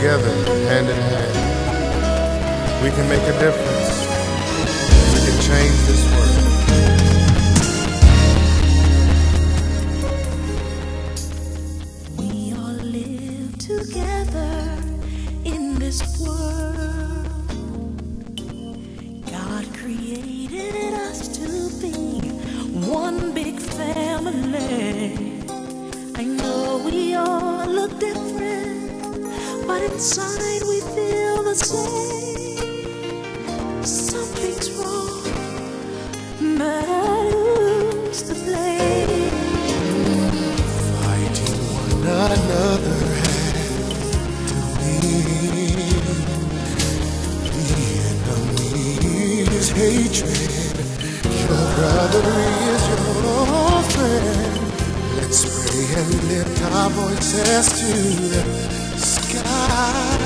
together, hand in hand, we can make a difference. We can change this world. We all live together in this world. God created us to be one big family. I know we all look different, but inside we feel the same. Something's wrong, but who's to blame? Fighting one another hand to lead. The enemy is hatred. Your brother is your friend. Let's pray and lift our voices to the sky.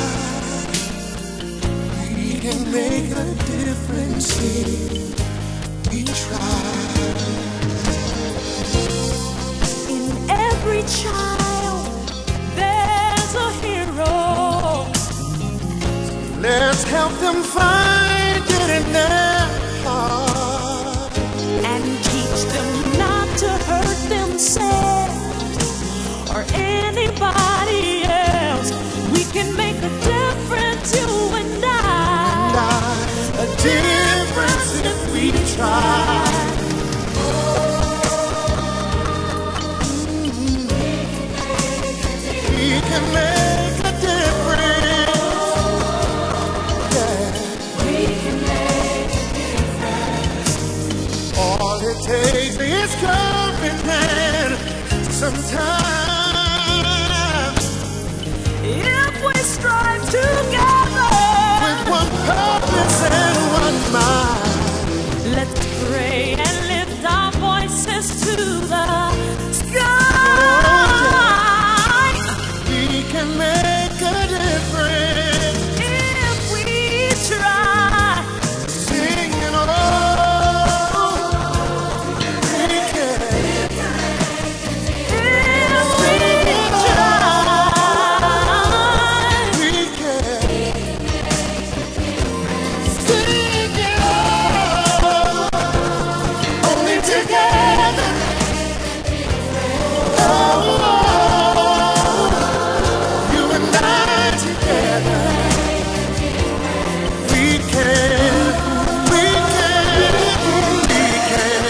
We can make a difference if we try. In every child, there's a hero. Let's help them find it in their heart And teach them not to hurt themselves or anybody else. We can make a difference, you and I. a difference if we try. We can make a difference. Yeah. We can make a difference. All it takes is commitment. Sometimes If we strive together with one purpose and one mind. let's pray and lift our voices to the sky. We can make a difference. If we try, Singing, oh, we can. if we try, We can. Singing, oh, only together. Oh, you and I together. We can. We can. We can.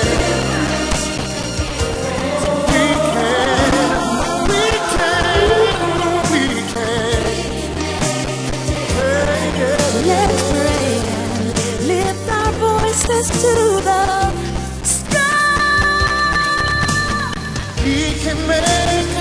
We can. We can. We can. Hey, yeah. let's pray and lift our voices to the sky. We can make